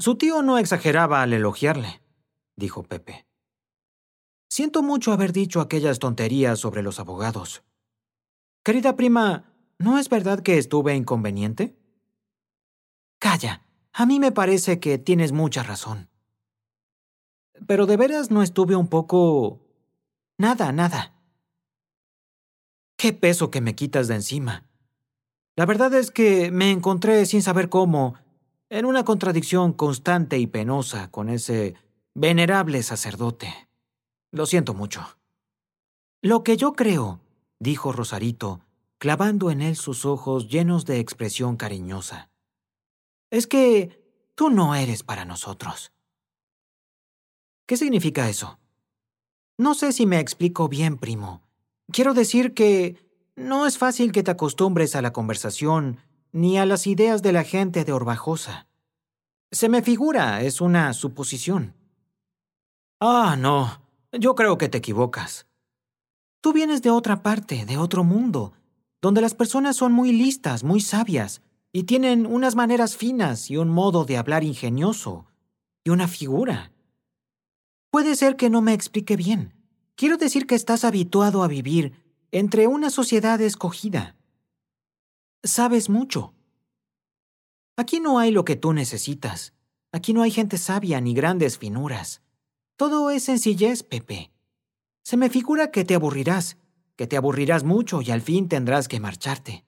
Su tío no exageraba al elogiarle, dijo Pepe. Siento mucho haber dicho aquellas tonterías sobre los abogados. Querida prima, ¿no es verdad que estuve inconveniente? Calla, a mí me parece que tienes mucha razón. Pero de veras no estuve un poco... Nada. Qué peso que me quitas de encima. La verdad es que me encontré sin saber cómo, en una contradicción constante y penosa con ese venerable sacerdote. Lo siento mucho. Lo que yo creo, dijo Rosarito, clavando en él sus ojos llenos de expresión cariñosa, es que tú no eres para nosotros. ¿Qué significa eso? No sé si me explico bien, primo. Quiero decir que no es fácil que te acostumbres a la conversación ni a las ideas de la gente de Orbajosa. Se me figura, es una suposición. Ah, no, yo creo que te equivocas. Tú vienes de otra parte, de otro mundo, donde las personas son muy listas, muy sabias, y tienen unas maneras finas y un modo de hablar ingenioso, y una figura. Puede ser que no me explique bien. Quiero decir que estás habituado a vivir entre una sociedad escogida. Sabes mucho. Aquí no hay lo que tú necesitas. Aquí no hay gente sabia ni grandes finuras. Todo es sencillez, Pepe. Se me figura que te aburrirás mucho y al fin tendrás que marcharte.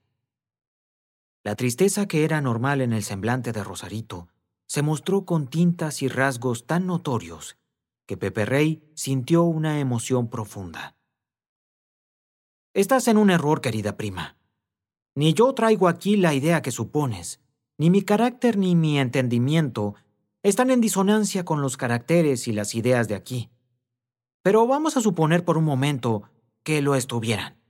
La tristeza que era normal en el semblante de Rosarito se mostró con tintas y rasgos tan notorios que Pepe Rey sintió una emoción profunda. Estás en un error, querida prima. Ni yo traigo aquí la idea que supones, ni mi carácter ni mi entendimiento están en disonancia con los caracteres y las ideas de aquí. Pero vamos a suponer por un momento que lo estuvieran.